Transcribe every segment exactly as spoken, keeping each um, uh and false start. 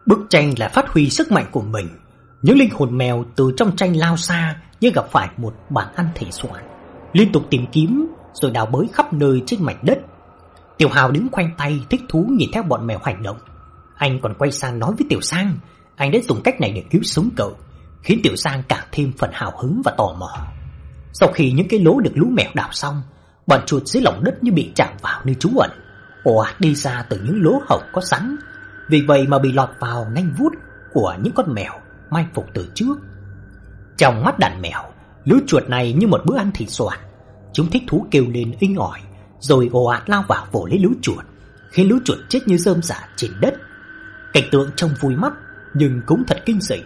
Bức tranh là phát huy sức mạnh của mình. Những linh hồn mèo từ trong tranh lao xa như gặp phải một bàn ăn thể soạn, liên tục tìm kiếm rồi đào bới khắp nơi trên mảnh đất. Tiểu Hào đứng khoanh tay thích thú nhìn theo bọn mèo hành động. Anh còn quay sang nói với Tiểu Sang anh đã dùng cách này để cứu sống cậu, khiến Tiểu Sang càng thêm phần hào hứng và tò mò. Sau khi những cái lỗ được lũ mèo đào xong, bọn chuột dưới lòng đất như bị chạm vào nơi trú ẩn, ồ ạt đi ra từ những lỗ hổng có sẵn. Vì vậy mà bị lọt vào nanh vuốt của những con mèo mai phục từ trước. Trong mắt đàn mèo, lũ chuột này như một bữa ăn thịt soạn. Chúng thích thú kêu lên inh ỏi, rồi ồ ạt lao vào vồ lấy lũ chuột, khiến lũ chuột chết như rơm rả trên đất. Cảnh tượng trông vui mắt nhưng cũng thật kinh dị.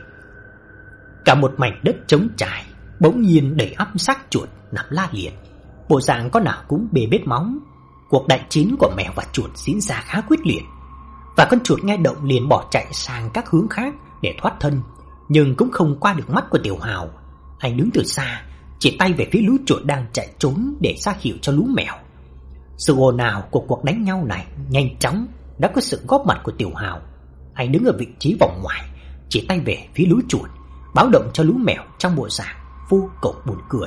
Cả một mảnh đất trống trải bỗng nhiên đầy ắp xác chuột nằm la liệt, bộ dạng con nào cũng bê bết máu. Cuộc đại chiến của mèo và chuột diễn ra khá quyết liệt, và con chuột nghe động liền bỏ chạy sang các hướng khác để thoát thân, nhưng cũng không qua được mắt của Tiểu Hào. Anh đứng từ xa, chỉ tay về phía lũ chuột đang chạy trốn để ra hiệu cho lũ mèo. Sự ồn ào của cuộc đánh nhau này nhanh chóng đã có sự góp mặt của Tiểu Hào. Anh đứng ở vị trí vòng ngoài, chỉ tay về phía lũ chuột, báo động cho lũ mèo trong bộ dạng vô cùng buồn cười.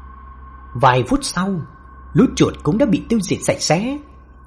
Vài phút sau, lũ chuột cũng đã bị tiêu diệt sạch sẽ.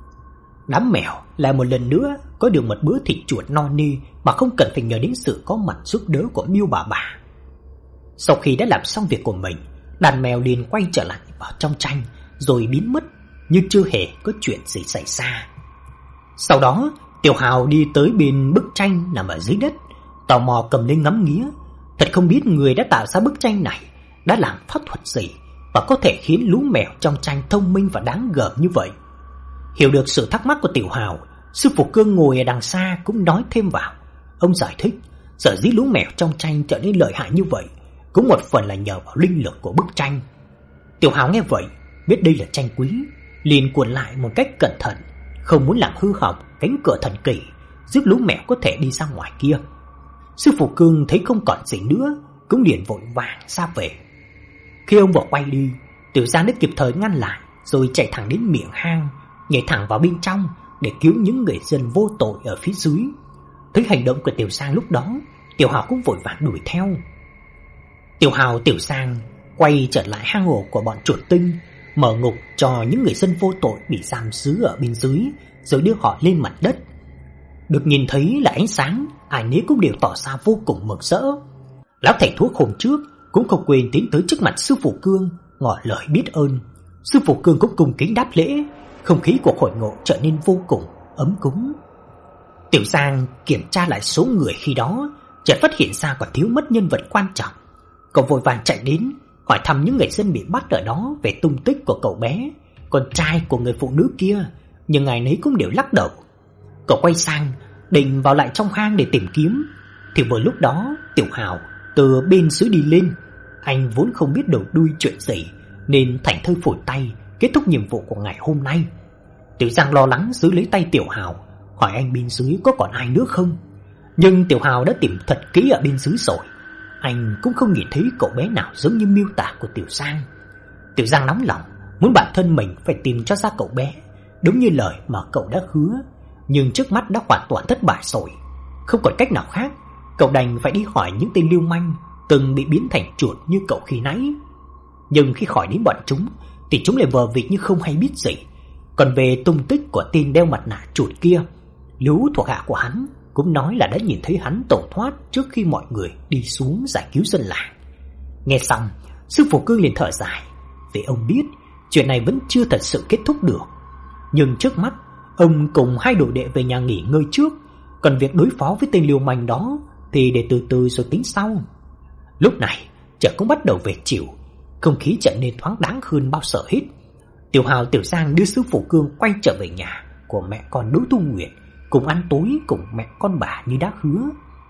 Đám mèo lại một lần nữa có được một bữa thịt chuột no nê mà không cần phải nhờ đến sự có mặt giúp đỡ của Miêu bà bà. Sau khi đã làm xong việc của mình, đàn mèo liền quay trở lại vào trong tranh rồi biến mất như chưa hề có chuyện gì xảy ra. Sau đó, Tiểu Hào đi tới bên bức tranh nằm ở dưới đất, tò mò cầm lên ngắm nghía. Thật không biết người đã tạo ra bức tranh này đã làm pháp thuật gì và có thể khiến lũ mèo trong tranh thông minh và đáng gờm như vậy. Hiểu được sự thắc mắc của Tiểu Hào, sư phụ Cương ngồi ở đằng xa cũng nói thêm vào. Ông giải thích, sở dĩ lũ mèo trong tranh trở nên lợi hại như vậy cũng một phần là nhờ vào linh lực của bức tranh. Tiểu Hào nghe vậy, biết đây là tranh quý, liền cuộn lại một cách cẩn thận, không muốn làm hư hỏng cánh cửa thần kỳ giúp lũ mèo có thể đi ra ngoài kia. Sư phụ Cương thấy không còn gì nữa, cũng liền vội vàng ra về. Khi ông vừa quay đi, Tiểu Giang đã kịp thời ngăn lại, rồi chạy thẳng đến miệng hang, nhảy thẳng vào bên trong để cứu những người dân vô tội ở phía dưới. Thấy hành động của Tiểu Giang lúc đó, Tiểu Hào cũng vội vàng đuổi theo. Tiểu Hào, Tiểu Giang quay trở lại hang ổ của bọn chuột tinh, mở ngục cho những người dân vô tội bị giam giữ ở bên dưới, rồi đưa họ lên mặt đất. Được nhìn thấy là ánh sáng, ai nấy cũng đều tỏ ra vô cùng mừng rỡ. Lão thầy thuốc hôm trước cũng không quên tiến tới trước mặt sư phụ Cương ngỏ lời biết ơn. Sư phụ Cương cũng cung kính đáp lễ. Không khí của hội ngộ trở nên vô cùng ấm cúng. Tiểu Giang kiểm tra lại số người khi đó, chợt phát hiện ra còn thiếu mất nhân vật quan trọng. Cậu vội vàng chạy đến hỏi thăm những người dân bị bắt ở đó về tung tích của cậu bé, con trai của người phụ nữ kia, nhưng ai nấy cũng đều lắc đầu. Cậu quay sang định vào lại trong hang để tìm kiếm, thì vừa lúc đó Tiểu Hào từ bên dưới đi lên. Anh vốn không biết đầu đuôi chuyện gì nên thảnh thơi phủi tay kết thúc nhiệm vụ của ngày hôm nay. Tiểu Giang lo lắng giữ lấy tay Tiểu Hào, hỏi anh bên dưới có còn ai nữa không. Nhưng Tiểu Hào đã tìm thật kỹ ở bên dưới rồi, anh cũng không nhìn thấy cậu bé nào giống như miêu tả của Tiểu Giang. Tiểu Giang nóng lòng muốn bản thân mình phải tìm cho ra cậu bé, đúng như lời mà cậu đã hứa. Nhưng trước mắt đã hoàn toàn thất bại rồi. Không còn cách nào khác, cậu đành phải đi hỏi những tên lưu manh từng bị biến thành chuột như cậu khi nãy. Nhưng khi hỏi đến bọn chúng thì chúng lại vờ vịt như không hay biết gì. Còn về tung tích của tên đeo mặt nạ chuột kia, lũ thuộc hạ của hắn cũng nói là đã nhìn thấy hắn tẩu thoát trước khi mọi người đi xuống giải cứu dân làng. Nghe xong, sư phụ Cương liền thở dài, vì ông biết chuyện này vẫn chưa thật sự kết thúc được. Nhưng trước mắt, ông cùng hai đồ đệ về nhà nghỉ ngơi trước, còn việc đối phó với tên liều manh đó thì để từ từ rồi tính sau. Lúc này, trời cũng bắt đầu về chiều, không khí trở nên thoáng đáng hơn bao giờ hết. Tiểu Hào, Tiểu Giang đưa sư phụ Cương quay trở về nhà của mẹ con Đỗ Tu Nguyệt, cùng ăn tối cùng mẹ con bà như đã hứa.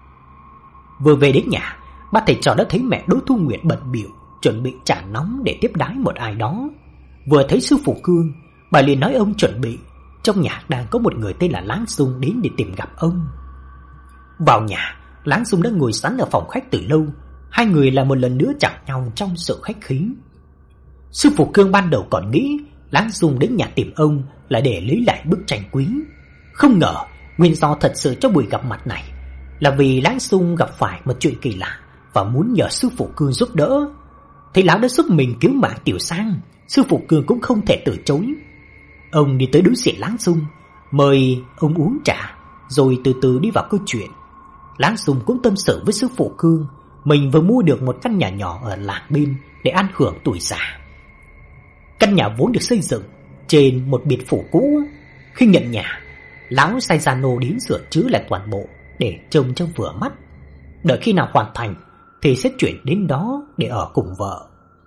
Vừa về đến nhà, ba thầy trò đã thấy mẹ Đỗ Tu Nguyệt bận bịu chuẩn bị trà nóng để tiếp đái một ai đó. Vừa thấy sư phụ Cương, bà liền nói ông chuẩn bị, trong nhà đang có một người tên là Láng Dung đến để tìm gặp ông. Vào nhà, Láng Dung đã ngồi sẵn ở phòng khách từ lâu. Hai người lại một lần nữa chạm nhau trong sự khách khí. Sư phụ Cương ban đầu còn nghĩ Láng Dung đến nhà tìm ông là để lấy lại bức tranh quý. Không ngờ nguyên do thật sự cho buổi gặp mặt này là vì Láng Xung gặp phải một chuyện kỳ lạ và muốn nhờ sư phụ Cương giúp đỡ. Thấy lão đã giúp mình cứu mạng Tiểu Sang, sư phụ Cương cũng không thể từ chối. Ông đi tới đối diện Láng Xung, mời ông uống trà, rồi từ từ đi vào câu chuyện. Láng Xung cũng tâm sự với sư phụ Cương mình vừa mua được một căn nhà nhỏ ở làng bên để an hưởng tuổi già. Căn nhà vốn được xây dựng trên một biệt phủ cũ. Khi nhận nhà, lão sai gia nô đến sửa chữa lại toàn bộ để trông cho vừa mắt. Đợi khi nào hoàn thành thì sẽ chuyển đến đó để ở cùng vợ.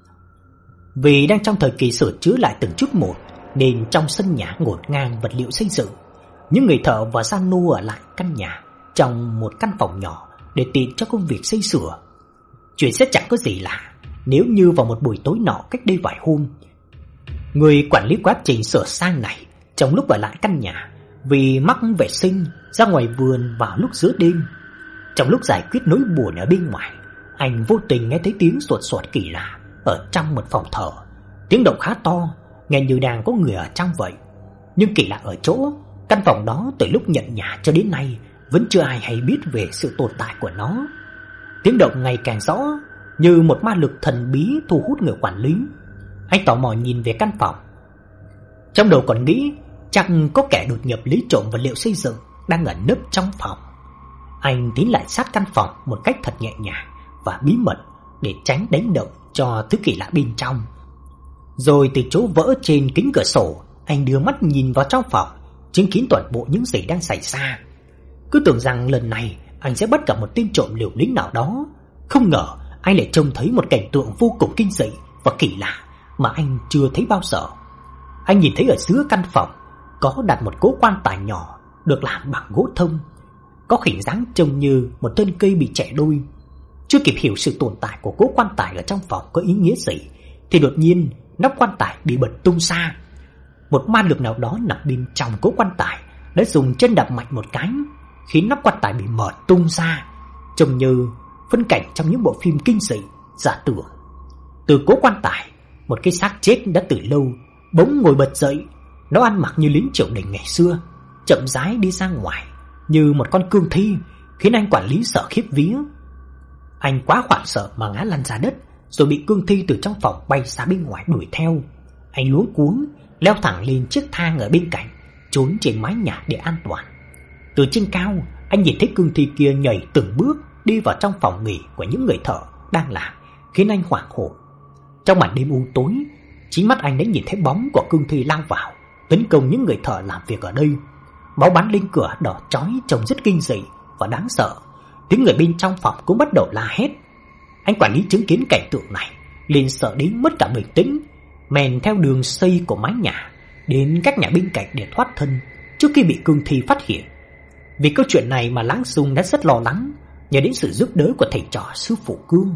Vì đang trong thời kỳ sửa chữa lại từng chút một, nên trong sân nhà ngổn ngang vật liệu xây dựng. Những người thợ và gia nô ở lại căn nhà trong một căn phòng nhỏ để tiện cho công việc xây sửa. Chuyện sẽ chẳng có gì lạ nếu như vào một buổi tối nọ cách đây vài hôm, người quản lý quá trình sửa sang này trong lúc ở lại căn nhà vì mắc vệ sinh ra ngoài vườn vào lúc giữa đêm. Trong lúc giải quyết nỗi buồn ở bên ngoài, anh vô tình nghe thấy tiếng sột soạt kỳ lạ ở trong một phòng thờ. Tiếng động khá to, nghe như đang có người ở trong vậy. Nhưng kỳ lạ ở chỗ, căn phòng đó từ lúc nhận nhà cho đến nay vẫn chưa ai hay biết về sự tồn tại của nó. Tiếng động ngày càng rõ, như một ma lực thần bí thu hút người quản lý. Anh tò mò nhìn về căn phòng, trong đầu còn nghĩ chắc có kẻ đột nhập lấy trộm vật liệu xây dựng đang ẩn nấp trong phòng. Anh tiến lại sát căn phòng một cách thật nhẹ nhàng và bí mật để tránh đánh động cho thứ kỳ lạ bên trong. Rồi từ chỗ vỡ trên kính cửa sổ, anh đưa mắt nhìn vào trong phòng, chứng kiến toàn bộ những gì đang xảy ra. Cứ tưởng rằng lần này anh sẽ bắt gặp một tên trộm liều lĩnh nào đó. Không ngờ anh lại trông thấy một cảnh tượng vô cùng kinh dị và kỳ lạ mà anh chưa thấy bao giờ. Anh nhìn thấy ở giữa căn phòng có đặt một cỗ quan tài nhỏ được làm bằng gỗ thông, có hình dáng trông như một thân cây bị chẻ đôi. Chưa kịp hiểu sự tồn tại của cỗ quan tài ở trong phòng có ý nghĩa gì thì đột nhiên nắp quan tài bị bật tung ra. Một ma lực nào đó nằm bên trong cỗ quan tài đã dùng chân đạp mạnh một cái, khiến nắp quan tài bị mở tung ra, trông như phân cảnh trong những bộ phim kinh dị giả tưởng. Từ cỗ quan tài, một cái xác chết đã từ lâu bỗng ngồi bật dậy. Nó ăn mặc như lính triều đình ngày xưa, chậm rãi đi ra ngoài như một con cương thi, khiến anh quản lý sợ khiếp vía. Anh quá hoảng sợ mà ngã lăn ra đất, rồi bị cương thi từ trong phòng bay ra bên ngoài đuổi theo. Anh luống cuống leo thẳng lên chiếc thang ở bên cạnh, trốn trên mái nhà để an toàn. Từ trên cao, anh nhìn thấy cương thi kia nhảy từng bước đi vào trong phòng nghỉ của những người thợ đang làm, khiến anh hoảng hồn. Trong màn đêm u tối, chính mắt anh đã nhìn thấy bóng của cương thi lao vào, tấn công những người thợ làm việc ở đây. Máu bắn lên cửa đỏ chói trông rất kinh dị và đáng sợ. Tiếng người bên trong phòng cũng bắt đầu la hét. Anh quản lý chứng kiến cảnh tượng này liền sợ đến mất cả bình tĩnh, mèn theo đường xây của mái nhà đến các nhà bên cạnh để thoát thân trước khi bị cương thi phát hiện. Vì câu chuyện này mà Láng Xung đã rất lo lắng, nhờ đến sự giúp đỡ của thầy trò sư phụ Cương.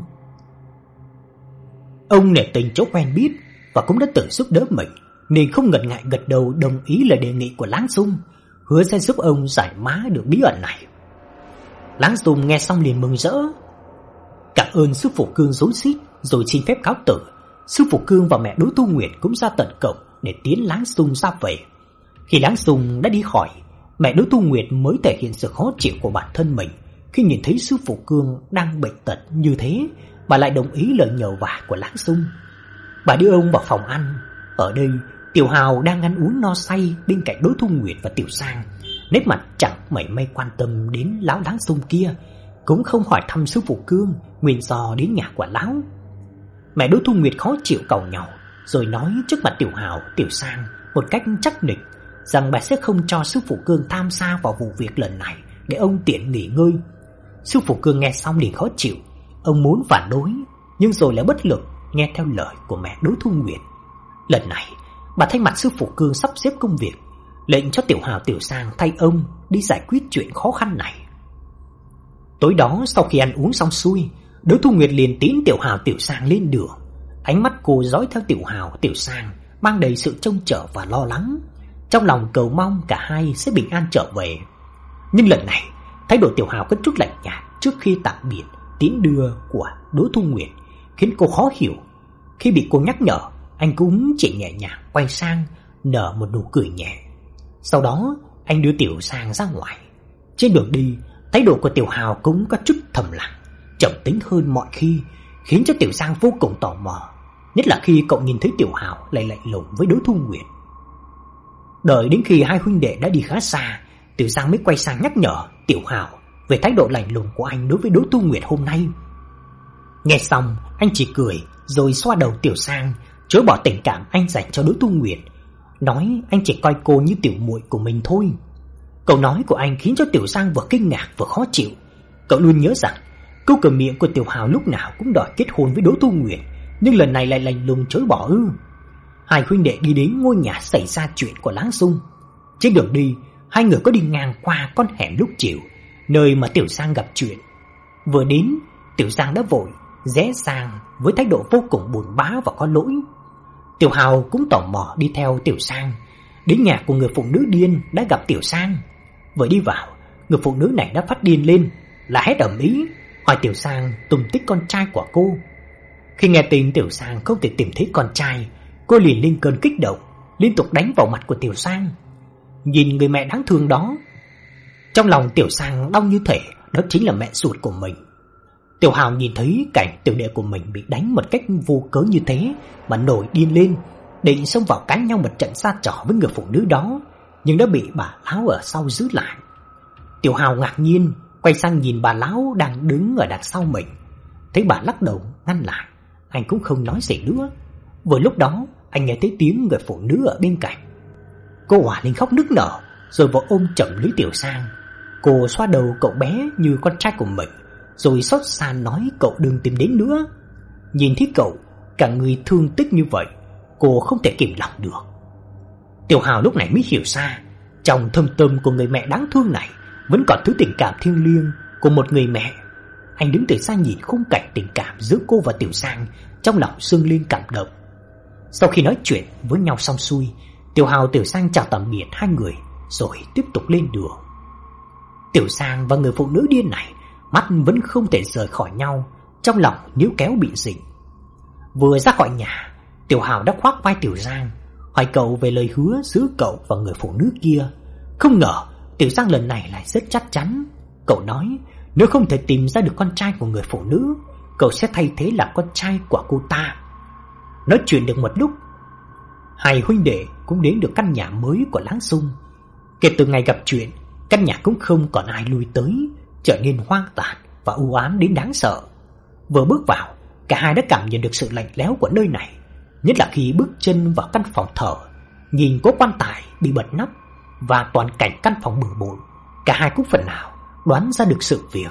Ông nể tình chỗ quen biết và cũng đã từng giúp đỡ mình, nên không ngần ngại gật đầu đồng ý lời đề nghị của Láng Xung, hứa sẽ giúp ông giải mã được bí ẩn này. Láng Xung nghe xong liền mừng rỡ, cảm ơn sư phụ Cương rối rít, rồi xin phép cáo từ. Sư phụ Cương và mẹ Đỗ Thu Nguyệt cũng ra tận cổng để tiến Láng Xung ra về. Khi Láng Xung đã đi khỏi, mẹ Đỗ Thu Nguyệt mới thể hiện sự khó chịu của bản thân mình khi nhìn thấy sư phụ Cương đang bệnh tật như thế. Bà lại đồng ý lời nhờ vả của Láng Xung. Bà đưa ông vào phòng ăn. Ở đây Tiểu Hào đang ăn uống no say bên cạnh Đỗ Thu Nguyệt và Tiểu Sang, nét mặt chẳng mảy may quan tâm đến lão Láng Xung kia, cũng không hỏi thăm sư phụ Cương nguyên do đến nhà của lão. Mẹ Đỗ Thu Nguyệt khó chịu càu nhàu, rồi nói trước mặt Tiểu Hào, Tiểu Sang một cách chắc nịch rằng bà sẽ không cho sư phụ Cương tham gia vào vụ việc lần này để ông tiện nghỉ ngơi. Sư phụ Cương nghe xong liền khó chịu. Ông muốn phản đối, nhưng rồi lại bất lực nghe theo lời của mẹ Đỗ Thu Nguyệt. Lần này, bà thay mặt sư phụ Cương sắp xếp công việc, lệnh cho Tiểu Hào, Tiểu Sang thay ông đi giải quyết chuyện khó khăn này. Tối đó, sau khi ăn uống xong xuôi, Đỗ Thu Nguyệt liền tiến Tiểu Hào, Tiểu Sang lên đường. Ánh mắt cô dõi theo Tiểu Hào, Tiểu Sang mang đầy sự trông chờ và lo lắng, trong lòng cầu mong cả hai sẽ bình an trở về. Nhưng lần này, thái độ Tiểu Hào có chút lạnh nhạt trước khi tạm biệt tiến đưa của Đỗ Thu Nguyệt khiến cô khó hiểu. Khi bị cô nhắc nhở, anh cũng chỉ nhẹ nhàng quay sang nở một nụ cười nhẹ. Sau đó anh đưa Tiểu Sang ra ngoài. Trên đường đi, Thái độ của Tiểu Hào cũng có chút thầm lặng, trầm tính hơn mọi khi, khiến cho Tiểu Giang vô cùng tò mò, nhất là khi cậu nhìn thấy Tiểu Hào lại lạnh lùng với Đỗ Thu Nguyệt. Đợi đến khi hai huynh đệ đã đi khá xa, Tiểu Giang mới quay sang nhắc nhở Tiểu Hào về thái độ lạnh lùng của anh đối với Đỗ Thu Nguyệt hôm nay. Nghe xong, anh chỉ cười rồi xoa đầu Tiểu Giang, chối bỏ tình cảm anh dành cho Đỗ Thu Nguyệt, nói anh chỉ coi cô như tiểu muội của mình thôi. Câu nói của anh khiến cho Tiểu Giang vừa kinh ngạc vừa khó chịu. Cậu luôn nhớ rằng câu cửa miệng của Tiểu Hào lúc nào cũng đòi kết hôn với Đỗ Thu Nguyệt, nhưng lần này lại lạnh lùng chối bỏ ư? Hai huynh đệ đi đến ngôi nhà xảy ra chuyện của Láng Sung. Trên đường đi, hai người có đi ngang qua con hẻm lúc chiều, nơi mà Tiểu Giang gặp chuyện. Vừa đến, Tiểu Giang đã vội rẽ sang với thái độ vô cùng buồn bã và có lỗi. Tiểu Hào cũng tò mò đi theo Tiểu Giang. Đến nhà của người phụ nữ điên đã gặp Tiểu Giang. Vừa đi vào, người phụ nữ này đã phát điên lên, là hét ầm ĩ, hỏi Tiểu Giang tung tích con trai của cô. Khi nghe tin Tiểu Giang không thể tìm thấy con trai, cô liền lên cơn kích động, liên tục đánh vào mặt của Tiểu Giang. Nhìn người mẹ đáng thương đó, trong lòng Tiểu Giang đau như thể đó chính là mẹ ruột của mình. Tiểu Hào nhìn thấy cảnh tiểu đệ của mình bị đánh một cách vô cớ như thế mà nổi điên lên, định xông vào cãi nhau một trận sa trò với người phụ nữ đó, nhưng đã bị bà lão ở sau giữ lại. Tiểu Hào ngạc nhiên quay sang nhìn bà lão đang đứng ở đằng sau mình, thấy bà lắc đầu ngăn lại, anh cũng không nói gì nữa. Vừa lúc đó anh nghe thấy tiếng người phụ nữ ở bên cạnh. Cô òa lên khóc nức nở, rồi vội ôm chầm lấy Tiểu Giang. Cô xoa đầu cậu bé như con trai của mình, rồi xót xa nói cậu đừng tìm đến nữa. Nhìn thấy cậu cả người thương tích như vậy, cô không thể kìm lòng được. Tiểu Hào lúc này mới hiểu ra, trong thâm tâm của người mẹ đáng thương này vẫn còn thứ tình cảm thiêng liêng của một người mẹ. Anh đứng từ xa nhìn khung cảnh tình cảm giữa cô và Tiểu Giang, trong lòng sưng lên cảm động. Sau khi nói chuyện với nhau xong xuôi, Tiểu Hào Tiểu Giang chào tạm biệt hai người rồi tiếp tục lên đường. Tiểu Giang và người phụ nữ điên này mắt vẫn không thể rời khỏi nhau, trong lòng níu kéo bị dịnh. Vừa ra khỏi nhà, Tiểu Hào đã khoác vai Tiểu Giang, hỏi cậu về lời hứa giữa cậu và người phụ nữ kia. Không ngờ Tiểu Giang lần này lại rất chắc chắn. Cậu nói nếu không thể tìm ra được con trai của người phụ nữ, cậu sẽ thay thế là con trai của cô ta. Nói chuyện được một lúc, hai huynh đệ cũng đến được căn nhà mới của Láng Sung. Kể từ ngày gặp chuyện, căn nhà cũng không còn ai lui tới, trở nên hoang tàn và u ám đến đáng sợ. Vừa bước vào, cả hai đã cảm nhận được sự lạnh lẽo của nơi này, nhất là khi bước chân vào căn phòng thờ, nhìn cố quan tài bị bật nắp và toàn cảnh căn phòng bừa bộn, cả hai cũng phần nào đoán ra được sự việc.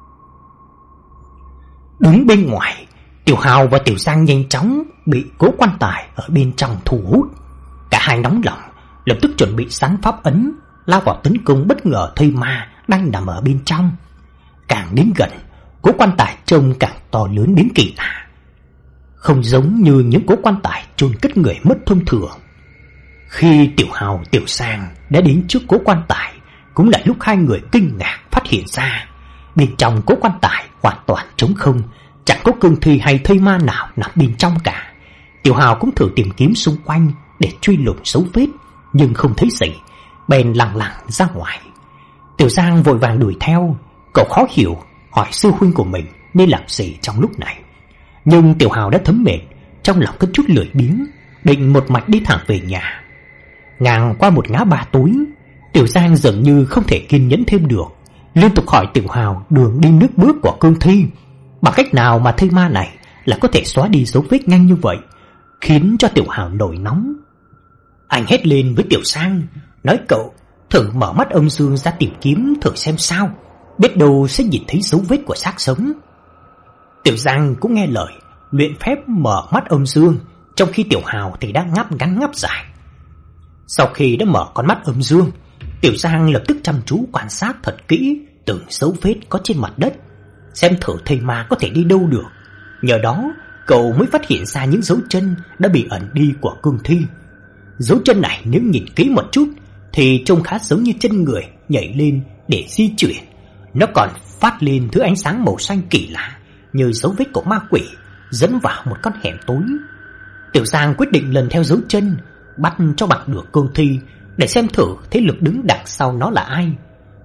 Đứng bên ngoài, Tiểu Hào và Tiểu Giang nhanh chóng bị cố quan tài ở bên trong thu hút. Cả hai nóng lòng, lập tức chuẩn bị sẵn pháp ấn, lao vào tấn công bất ngờ thây ma đang nằm ở bên trong. Càng đến gần, cố quan tài trông càng to lớn đến kỳ lạ, không giống như những cố quan tài chôn cất người mất thông thường. Khi Tiểu Hào Tiểu Giang đã đến trước cố quan tài, cũng là lúc hai người kinh ngạc phát hiện ra bên trong cố quan tài hoàn toàn trống không, chẳng có cương thi hay thây ma nào nằm bên trong cả. Tiểu Hào cũng thử tìm kiếm xung quanh để truy lùng dấu vết, nhưng không thấy gì, bèn lẳng lặng ra ngoài. Tiểu Giang vội vàng đuổi theo. Cậu khó hiểu hỏi sư huynh của mình nên làm gì trong lúc này, nhưng Tiểu Hào đã thấm mệt, trong lòng có chút lười biếng, định một mạch đi thẳng về nhà. Ngang qua một ngã ba tối, Tiểu Giang dường như không thể kiên nhẫn thêm được, liên tục hỏi Tiểu Hào đường đi nước bước của cương thi. Bằng cách nào mà thây ma này là có thể xóa đi dấu vết nhanh như vậy, khiến cho Tiểu Hào nổi nóng. Anh hét lên với Tiểu Giang, nói cậu thử mở mắt âm dương ra tìm kiếm thử xem sao, biết đâu sẽ nhìn thấy dấu vết của xác sống. Tiểu Giang cũng nghe lời, luyện phép mở mắt âm dương, trong khi Tiểu Hào thì đang ngáp ngắn ngáp dài. Sau khi đã mở con mắt âm dương, Tiểu Giang lập tức chăm chú quan sát thật kỹ từng dấu vết có trên mặt đất, xem thử thây ma có thể đi đâu được. Nhờ đó cậu mới phát hiện ra những dấu chân đã bị ẩn đi của cương thi. Dấu chân này nếu nhìn kỹ một chút thì trông khá giống như chân người nhảy lên để di chuyển. Nó còn phát lên thứ ánh sáng màu xanh kỳ lạ, như dấu vết của ma quỷ dẫn vào một con hẻm tối. Tiểu Giang quyết định lần theo dấu chân, bắt cho bằng được cương thi để xem thử thế lực đứng đằng sau nó là ai.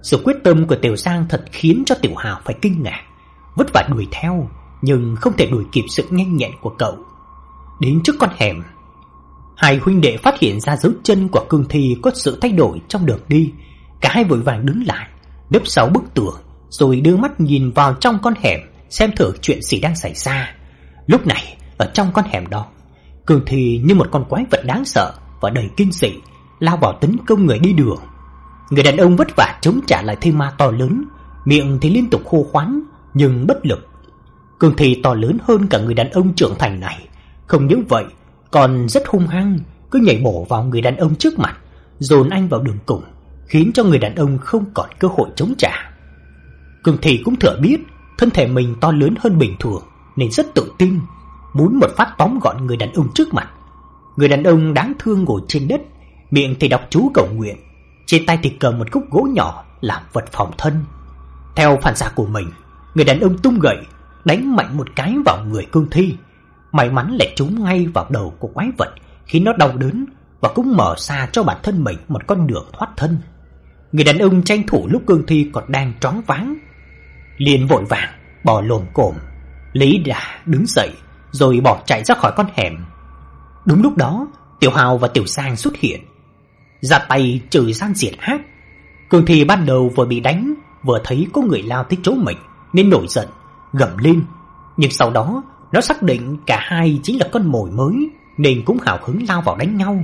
Sự quyết tâm của Tiểu Giang thật khiến cho Tiểu Hào phải kinh ngạc, vất vả đuổi theo nhưng không thể đuổi kịp sự nhanh nhẹn của cậu. Đến trước con hẻm, hai huynh đệ phát hiện ra dấu chân của cương thi có sự thay đổi trong đường đi. Cả hai vội vàng đứng lại, nấp sau bức tường, rồi đưa mắt nhìn vào trong con hẻm xem thử chuyện gì đang xảy ra. Lúc này, ở trong con hẻm đó, cương thi như một con quái vật đáng sợ và đầy kinh dị lao vào tấn công người đi đường. Người đàn ông vất vả chống trả lại thây ma to lớn, miệng thì liên tục hô hoán nhưng bất lực. Cương thi to lớn hơn cả người đàn ông trưởng thành này, không những vậy còn rất hung hăng, cứ nhảy bổ vào người đàn ông trước mặt, dồn anh vào đường cùng, khiến cho người đàn ông không còn cơ hội chống trả. Cương thi cũng thừa biết thân thể mình to lớn hơn bình thường nên rất tự tin, muốn một phát tóm gọn người đàn ông trước mặt. Người đàn ông đáng thương ngồi trên đất, miệng thì đọc chú cầu nguyện, trên tay thì cầm một khúc gỗ nhỏ làm vật phòng thân. Theo phản xạ của mình, người đàn ông tung gậy đánh mạnh một cái vào người cương thi. May mắn lại trúng ngay vào đầu của quái vật, khiến nó đau đớn và cũng mở ra cho bản thân mình một con đường thoát thân. Người đàn ông tranh thủ lúc cương thi còn đang choáng váng, liền vội vàng bò lồm cồm lấy đà đứng dậy rồi bỏ chạy ra khỏi con hẻm. Đúng lúc đó, Tiểu Hào và Tiểu Giang xuất hiện, ra tay trừ gian diệt ác. Cương thi ban đầu vừa bị đánh, vừa thấy có người lao tới chỗ mình nên nổi giận gầm lên, nhưng sau đó nó xác định cả hai chính là con mồi mới nên cũng hào hứng lao vào đánh nhau.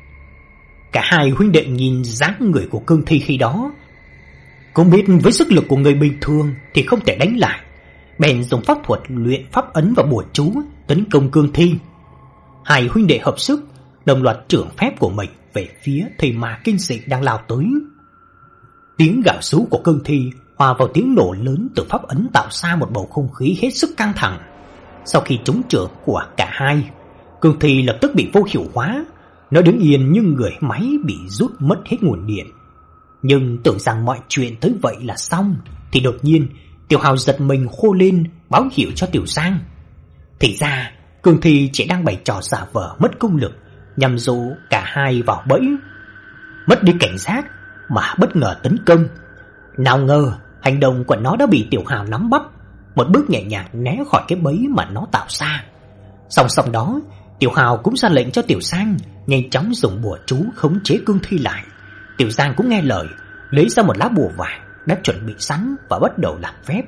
Cả hai huynh đệ nhìn dáng người của cương thi khi đó, cũng biết với sức lực của người bình thường thì không thể đánh lại, bèn dùng pháp thuật luyện pháp ấn và bùa chú tấn công cương thi. Hai huynh đệ hợp sức đồng loạt trưởng phép của mình về phía thây ma kinh dị đang lao tới. Tiếng gào rú của cương thi hòa vào tiếng nổ lớn từ pháp ấn tạo ra một bầu không khí hết sức căng thẳng. Sau khi trúng trưởng của cả hai, cương thi lập tức bị vô hiệu hóa. Nó đứng yên như người máy bị rút mất hết nguồn điện. Nhưng tưởng rằng mọi chuyện tới vậy là xong, thì đột nhiên Tiểu Hào giật mình hô lên báo hiệu cho Tiểu Giang. Thì ra cương thi chỉ đang bày trò giả vờ mất công lực nhằm dụ cả hai vào bẫy. Mất đi cảnh giác mà bất ngờ tấn công. Nào ngờ hành động của nó đã bị Tiểu Hào nắm bắt, một bước nhẹ nhàng né khỏi cái bẫy mà nó tạo ra. Song song đó, Tiểu Hào cũng ra lệnh cho Tiểu Giang nhanh chóng dùng bùa chú khống chế cương thi lại. Tiểu Giang cũng nghe lời, lấy ra một lá bùa vàng đã chuẩn bị sẵn và bắt đầu làm phép.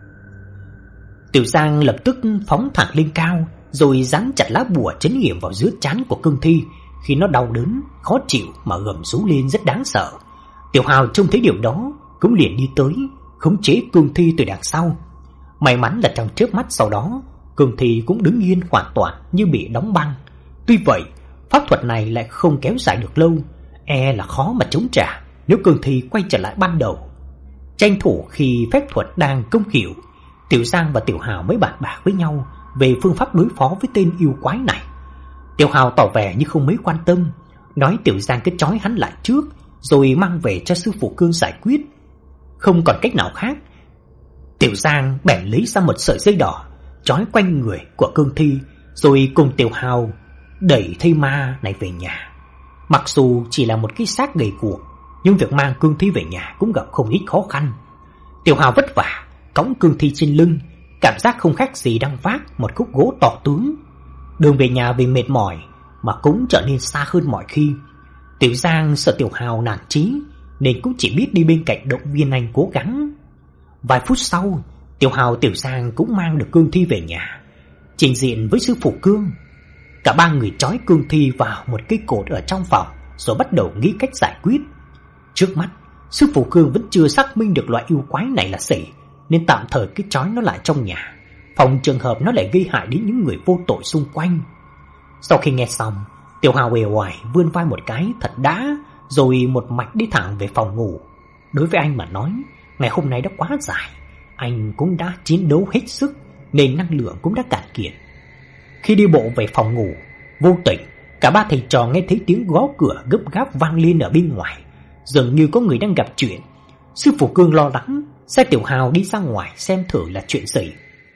Tiểu Giang lập tức phóng thẳng lên cao, rồi dán chặt lá bùa trấn yểm vào giữa trán của cương thi, khi nó đau đớn, khó chịu mà gầm rú lên rất đáng sợ. Tiểu Hào trông thấy điều đó cũng liền đi tới, khống chế cương thi từ đằng sau. May mắn là trong chớp mắt sau đó, cương thi cũng đứng yên hoàn toàn như bị đóng băng. Tuy vậy, pháp thuật này lại không kéo dài được lâu, e là khó mà chống trả nếu cương thi quay trở lại ban đầu. Tranh thủ khi phép thuật đang công hiệu, Tiểu Giang và Tiểu Hào mới bàn bạc với nhau về phương pháp đối phó với tên yêu quái này. Tiểu Hào tỏ vẻ như không mấy quan tâm, nói Tiểu Giang cứ trói hắn lại trước rồi mang về cho sư phụ Cương giải quyết. Không còn cách nào khác, Tiểu Giang bèn lấy ra một sợi dây đỏ trói quanh người của cương thi, rồi cùng Tiểu Hào đẩy thây ma này về nhà. Mặc dù chỉ là một cái xác gầy guộc, nhưng việc mang cương thi về nhà cũng gặp không ít khó khăn. Tiểu Hào vất vả cõng cương thi trên lưng, cảm giác không khác gì đang vác một khúc gỗ to tướng. Đường về nhà vì mệt mỏi mà cũng trở nên xa hơn mọi khi. Tiểu Giang sợ Tiểu Hào nản chí nên cũng chỉ biết đi bên cạnh động viên anh cố gắng. Vài phút sau, Tiểu Hào Tiểu Giang cũng mang được cương thi về nhà, trình diện với sư phụ Cương. Cả ba người trói cương thi vào một cây cột ở trong phòng, rồi bắt đầu nghĩ cách giải quyết. Trước mắt, sư phụ Cương vẫn chưa xác minh được loại yêu quái này là gì, nên tạm thời cứ trói nó lại trong nhà, phòng trường hợp nó lại gây hại đến những người vô tội xung quanh. Sau khi nghe xong, Tiểu Hào uể oải vươn vai một cái thật đã, rồi một mạch đi thẳng về phòng ngủ. Đối với anh mà nói, ngày hôm nay đã quá dài, anh cũng đã chiến đấu hết sức nên năng lượng cũng đã cạn kiệt. Khi đi bộ về phòng ngủ, vô tình cả ba thầy trò nghe thấy tiếng gõ cửa gấp gáp vang lên ở bên ngoài, dường như có người đang gặp chuyện. Sư phụ Cương lo lắng sai Tiểu Hào đi ra ngoài xem thử là chuyện gì.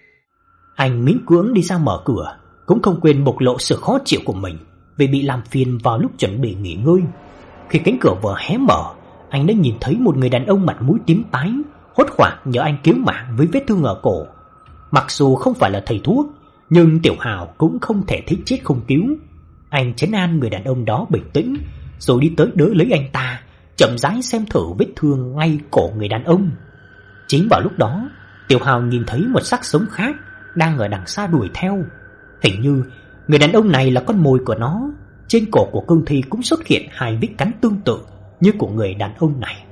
Anh miễn cưỡng đi ra mở cửa, cũng không quên bộc lộ sự khó chịu của mình vì bị làm phiền vào lúc chuẩn bị nghỉ ngơi. Khi cánh cửa vừa hé mở, anh đã nhìn thấy một người đàn ông mặt mũi tím tái, hốt hoảng nhờ anh cứu mạng với vết thương ở cổ. Mặc dù không phải là thầy thuốc, nhưng Tiểu Hào cũng không thể thích chết không cứu. Anh trấn an người đàn ông đó bình tĩnh, rồi đi tới đỡ lấy anh ta, chậm rãi xem thử vết thương ngay cổ người đàn ông. Chính vào lúc đó, Tiểu Hào nhìn thấy một xác sống khác đang ở đằng xa đuổi theo. Hình như người đàn ông này là con mồi của nó. Trên cổ của cương thi cũng xuất hiện hai vết cắn tương tự như của người đàn ông này.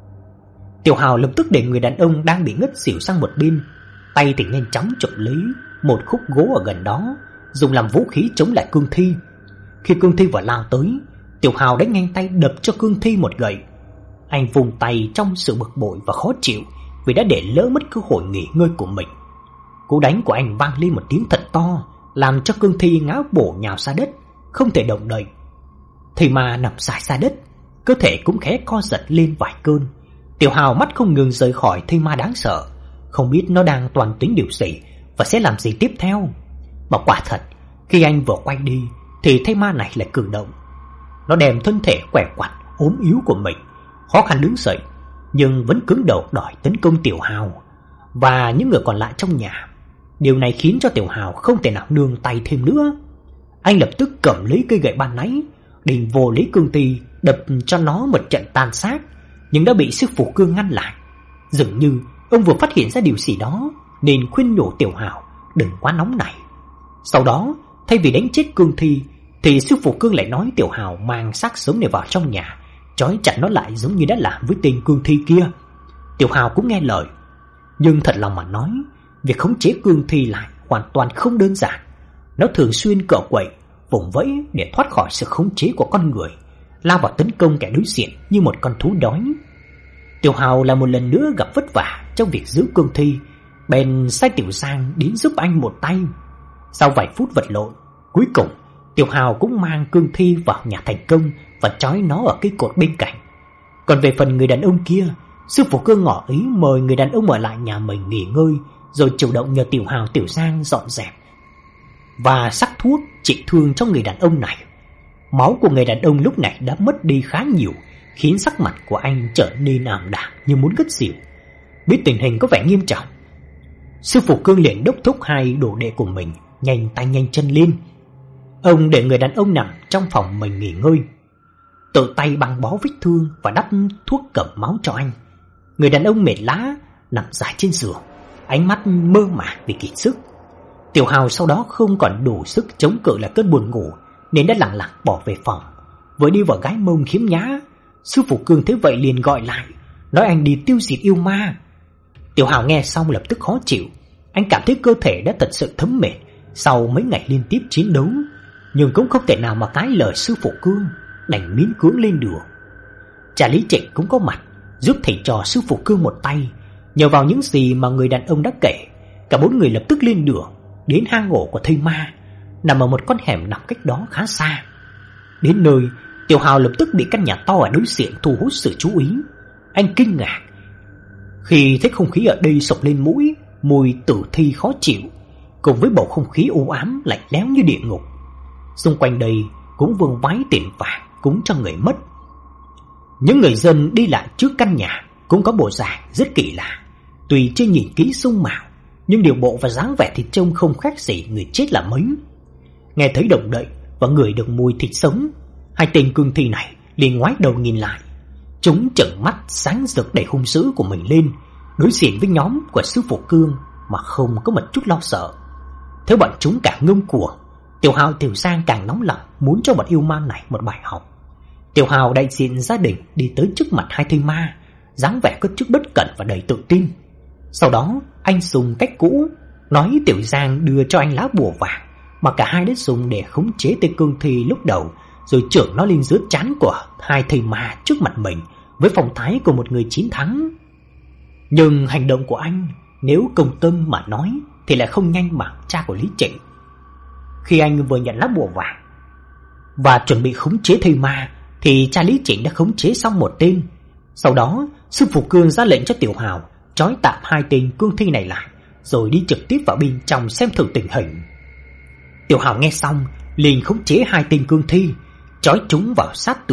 Tiểu Hào lập tức để người đàn ông đang bị ngất xỉu sang một bên, tay thì nhanh chóng chụp lấy một khúc gỗ ở gần đó, dùng làm vũ khí chống lại cương thi. Khi cương thi vừa lao tới, Tiểu Hào đã nhanh tay đập cho cương thi một gậy. Anh vùng tay trong sự bực bội và khó chịu vì đã để lỡ mất cơ hội nghỉ ngơi của mình. Cú đánh của anh vang lên một tiếng thật to, làm cho cương thi ngã bổ nhào ra đất, không thể động đậy. Thầy ma nằm dài ra đất, cơ thể cũng khẽ co giật lên vài cơn. Tiểu Hào mắt không ngừng rời khỏi thây ma đáng sợ, không biết nó đang toàn tính điều gì và sẽ làm gì tiếp theo. Mà quả thật, khi anh vừa quay đi thì thây ma này lại cử động. Nó đem thân thể khỏe khoặt ốm yếu của mình, khó khăn đứng dậy, nhưng vẫn cứng đầu đòi tấn công Tiểu Hào và những người còn lại trong nhà. Điều này khiến cho Tiểu Hào không thể nào nương tay thêm nữa. Anh lập tức cầm lấy cây gậy ban nãy, định vồ lấy cương thi đập cho nó một trận tan xác, nhưng đã bị sư phụ Cương ngăn lại. Dường như ông vừa phát hiện ra điều gì đó nên khuyên nhủ Tiểu Hào đừng quá nóng nảy. Sau đó, thay vì đánh chết cương thi thì sư phụ Cương lại nói Tiểu Hào mang xác sống này vào trong nhà, trói chặt nó lại giống như đã làm với tên cương thi kia. Tiểu Hào cũng nghe lời, nhưng thật lòng mà nói, việc khống chế cương thi lại hoàn toàn không đơn giản. Nó thường xuyên cựa quậy, vùng vẫy để thoát khỏi sự khống chế của con người, lao vào tấn công kẻ đối diện như một con thú đói. Tiểu Hào là một lần nữa gặp vất vả trong việc giữ cương thi, bèn sai Tiểu Giang đến giúp anh một tay. Sau vài phút vật lộn, cuối cùng Tiểu Hào cũng mang cương thi vào nhà thành công và trói nó ở cây cột bên cạnh. Còn về phần người đàn ông kia, sư phụ Cương ngỏ ý mời người đàn ông ở lại nhà mình nghỉ ngơi, rồi chủ động nhờ Tiểu Hào Tiểu Giang dọn dẹp và sắc thuốc trị thương cho người đàn ông này. Máu của người đàn ông lúc này đã mất đi khá nhiều, khiến sắc mặt của anh trở nên ảm đạm như muốn ngất xỉu. Biết tình hình có vẻ nghiêm trọng, sư phụ Cương liền đốc thúc hai đồ đệ của mình nhanh tay nhanh chân lên. Ông để người đàn ông nằm trong phòng mình nghỉ ngơi, tự tay băng bó vết thương và đắp thuốc cầm máu cho anh. Người đàn ông mệt lả nằm dài trên giường, ánh mắt mơ màng vì kiệt sức. Tiểu Hào sau đó không còn đủ sức chống cự lại cơn buồn ngủ, nên đã lặng lặng bỏ về phòng, vừa đi vào gái mông khiếm nhã. Sư phụ Cương thấy vậy liền gọi lại, nói anh đi tiêu diệt yêu ma. Tiểu Hào nghe xong lập tức khó chịu. Anh cảm thấy cơ thể đã thật sự thấm mệt sau mấy ngày liên tiếp chiến đấu, nhưng cũng không thể nào mà cãi lời sư phụ Cương, đành miễn cưỡng lên đường. Cha Lý Trịnh cũng có mặt, giúp thầy trò sư phụ Cương một tay. Nhờ vào những gì mà người đàn ông đã kể, cả bốn người lập tức lên đường đến hang ổ của thây ma, nằm ở một con hẻm nằm cách đó khá xa. Đến nơi, Tiểu Hào lập tức bị căn nhà to ở đối diện thu hút sự chú ý. Anh kinh ngạc khi thấy không khí ở đây sộc lên mũi, mùi tử thi khó chịu, cùng với bầu không khí u ám lạnh lẽo như địa ngục. Xung quanh đây cũng vương vái tiền vàng cúng cho người mất. Những người dân đi lại trước căn nhà cũng có bộ dạng rất kỳ lạ. Tuy chưa nhìn kỹ dung mạo, nhưng điều bộ và dáng vẻ thì trông không khác gì người chết là mấy. Nghe thấy động đậy và ngửi được mùi thịt sống, hai tên cương thi này liền ngoái đầu nhìn lại. Chúng trợn mắt sáng rực đầy hung dữ của mình lên, đối diện với nhóm của sư phụ Cương mà không có một chút lo sợ. Thấy bọn chúng càng ngông cuồng, Tiểu Hào Tiểu Giang càng nóng lòng muốn cho bọn yêu ma này một bài học. Tiểu Hào đại diện gia đình đi tới trước mặt hai thây ma, dáng vẻ có chút bất cẩn và đầy tự tin. Sau đó anh dùng cách cũ, nói Tiểu Giang đưa cho anh lá bùa vàng mà cả hai đã dùng để khống chế tên cương thi lúc đầu, rồi chưởng nó lên giữa trán của hai thầy ma trước mặt mình với phong thái của một người chiến thắng. Nhưng hành động của anh, nếu công tâm mà nói, thì lại không nhanh bằng cha của Lý Trịnh. Khi anh vừa nhận lá bùa vàng và chuẩn bị khống chế thầy ma, thì cha Lý Trịnh đã khống chế xong một tên. Sau đó sư phụ Cương ra lệnh cho Tiểu Hào trói tạm hai tên cương thi này lại, rồi đi trực tiếp vào bên trong xem thử tình hình. Tiểu Hào nghe xong liền khống chế hai tên cương thi, trói chúng vào sát tường,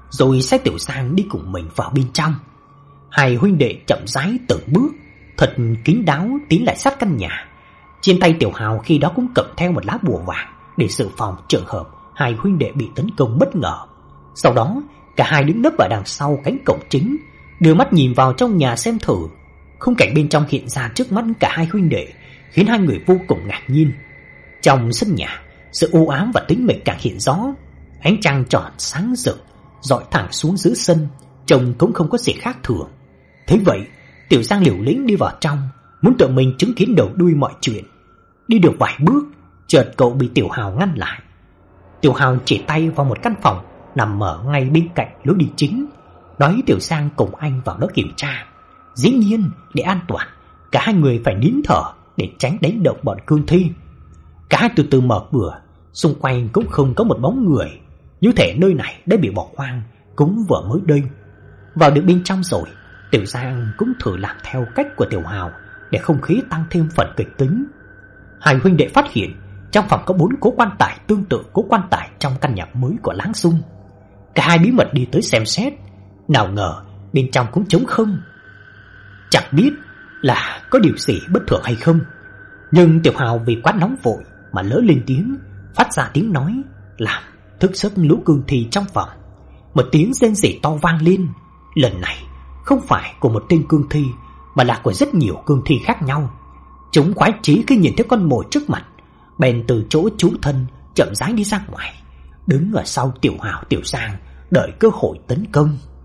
rồi sai Tiểu Giang đi cùng mình vào bên trong. Hai huynh đệ chậm rãi từng bước, thật kín đáo tiến lại sát căn nhà. Trên tay Tiểu Hào khi đó cũng cầm theo một lá bùa vàng để dự phòng trường hợp hai huynh đệ bị tấn công bất ngờ. Sau đó, cả hai đứng nấp ở đằng sau cánh cổng chính, đưa mắt nhìn vào trong nhà xem thử. Khung cảnh bên trong hiện ra trước mắt cả hai huynh đệ, khiến hai người vô cùng ngạc nhiên. Trong sân nhà, sự u ám và tĩnh mịch càng hiện rõ. Ánh trăng tròn sáng rực dọi thẳng xuống dưới sân, trông cũng không có gì khác thường. Thế vậy, Tiểu Giang liều lĩnh đi vào trong, muốn tự mình chứng kiến đầu đuôi mọi chuyện. Đi được vài bước, chợt cậu bị Tiểu Hào ngăn lại. Tiểu Hào chỉ tay vào một căn phòng nằm ở ngay bên cạnh lối đi chính, nói Tiểu Giang cùng anh vào đó kiểm tra. Dĩ nhiên, để an toàn, cả hai người phải nín thở để tránh đánh động bọn cương thi. Cả hai từ từ mở cửa, xung quanh cũng không có một bóng người, như thể nơi này đã bị bỏ hoang cũng vừa mới đây. Vào được bên trong rồi, Tiểu Giang cũng thử làm theo cách của Tiểu Hào để không khí tăng thêm phần kịch tính. Hai huynh đệ phát hiện trong phòng có bốn cố quan tài tương tự cố quan tài trong căn nhà mới của Láng Sung. Cả hai bí mật đi tới xem xét, nào ngờ bên trong cũng trống không. Chẳng biết là có điều gì bất thường hay không, nhưng Tiểu Hào vì quá nóng vội mà lỡ lên tiếng, phát ra tiếng nói làm thức giấc lũ cương thi trong phòng. Một tiếng rên rỉ to vang lên, lần này không phải của một tên cương thi mà là của rất nhiều cương thi khác nhau. Chúng khoái chí khi nhìn thấy con mồi trước mặt, bèn từ chỗ trú thân chậm rãi đi ra ngoài, đứng ở sau Tiểu Hào Tiểu Giang đợi cơ hội tấn công.